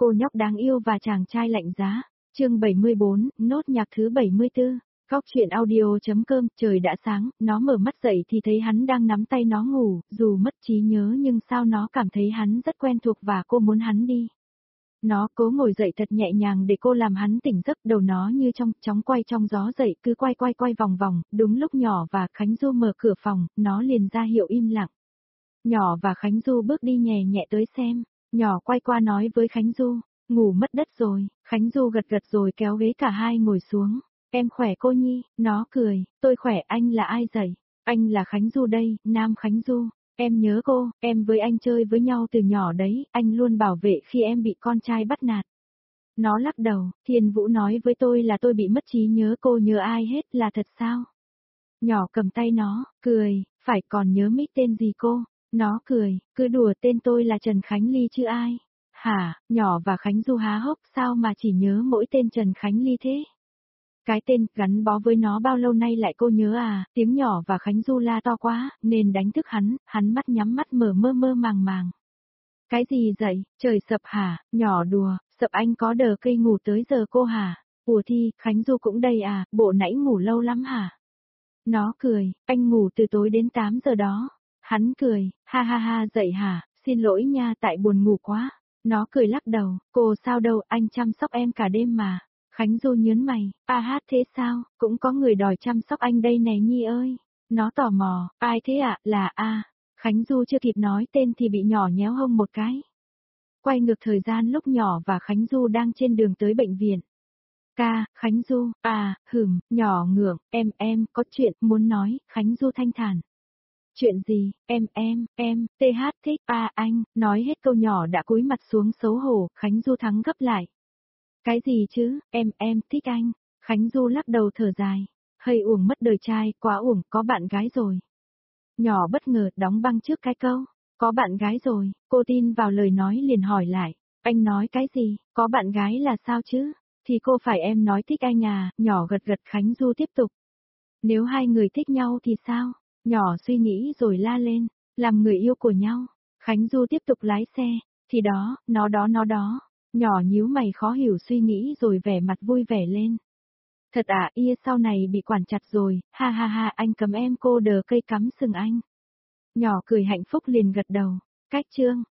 cô nhóc đáng yêu và chàng trai lạnh giá. Chương 74, nốt nhạc thứ 74. Góc truyện audio.com. Trời đã sáng, nó mở mắt dậy thì thấy hắn đang nắm tay nó ngủ, dù mất trí nhớ nhưng sao nó cảm thấy hắn rất quen thuộc và cô muốn hắn đi. Nó cố ngồi dậy thật nhẹ nhàng để cô làm hắn tỉnh giấc, đầu nó như chóng quay trong gió dậy, cứ quay vòng vòng. Đúng lúc Nhỏ và Khánh Du mở cửa phòng, nó liền ra hiệu im lặng. Nhỏ và Khánh Du bước đi nhẹ nhẹ tới xem. Nhỏ quay qua nói với Khánh Du, ngủ mất đất rồi. Khánh Du gật gật rồi kéo ghế cả hai ngồi xuống. Em khỏe cô Nhi? Nó cười, tôi khỏe. Anh là ai dậy? Anh là Khánh Du đây, Nam Khánh Du. Em nhớ cô, em với anh chơi với nhau từ nhỏ đấy, anh luôn bảo vệ khi em bị con trai bắt nạt. Nó lắc đầu, Thiên Vũ nói với tôi là tôi bị mất trí nhớ, cô nhớ ai hết, là thật sao? Nhỏ cầm tay nó, cười, phải, còn nhớ mic tên gì cô? Nó cười, cứ đùa, tên tôi là Trần Khánh Ly chứ ai. Hả? Nhỏ và Khánh Du há hốc, sao mà chỉ nhớ mỗi tên Trần Khánh Ly thế? Cái tên gắn bó với nó bao lâu nay lại cô nhớ à? Tiếng Nhỏ và Khánh Du la to quá, nên đánh thức hắn mắt nhắm mắt mở mơ màng. Cái gì dậy, trời sập hả? Nhỏ đùa, sập anh có đờ cây ngủ tới giờ cô hả? Ủa Thi, Khánh Du cũng đây à, bộ nãy ngủ lâu lắm hả? Nó cười, anh ngủ từ tối đến 8 giờ đó. Hắn cười, ha, dậy hả, xin lỗi nha, tại buồn ngủ quá. Nó cười lắc đầu, cô sao đâu, anh chăm sóc em cả đêm mà. Khánh Du nhớn mày, thế sao, cũng có người đòi chăm sóc anh đây này Nhi ơi. Nó tò mò, ai thế ạ, là Khánh Du chưa kịp nói tên thì bị Nhỏ nhéo hông một cái. Quay ngược thời gian lúc Nhỏ và Khánh Du đang trên đường tới bệnh viện. Khánh Du, Nhỏ ngượng, em, có chuyện muốn nói. Khánh Du thanh thản. Chuyện gì, em, thích, anh, nói hết câu Nhỏ đã cúi mặt xuống xấu hổ. Khánh Du thắng gấp lại. Cái gì chứ, em, thích anh. Khánh Du lắc đầu thở dài. Hơi uổng mất đời trai, quá uổng, có bạn gái rồi. Nhỏ bất ngờ đóng băng trước cái câu. Có bạn gái rồi, cô tin vào lời nói liền hỏi lại. Anh nói cái gì, có bạn gái là sao chứ? Thì cô phải em nói thích anh à? Nhỏ gật gật. Khánh Du tiếp tục. Nếu hai người thích nhau thì sao? Nhỏ suy nghĩ rồi la lên. Làm người yêu của nhau. Khánh Du tiếp tục lái xe. Thì đó, nó đó. Nhỏ nhíu mày khó hiểu suy nghĩ rồi vẻ mặt vui vẻ lên. Thật à, sau này bị quản chặt rồi, ha, anh cấm em cô đờ cây cắm sừng anh. Nhỏ cười hạnh phúc liền gật đầu. Cách chương.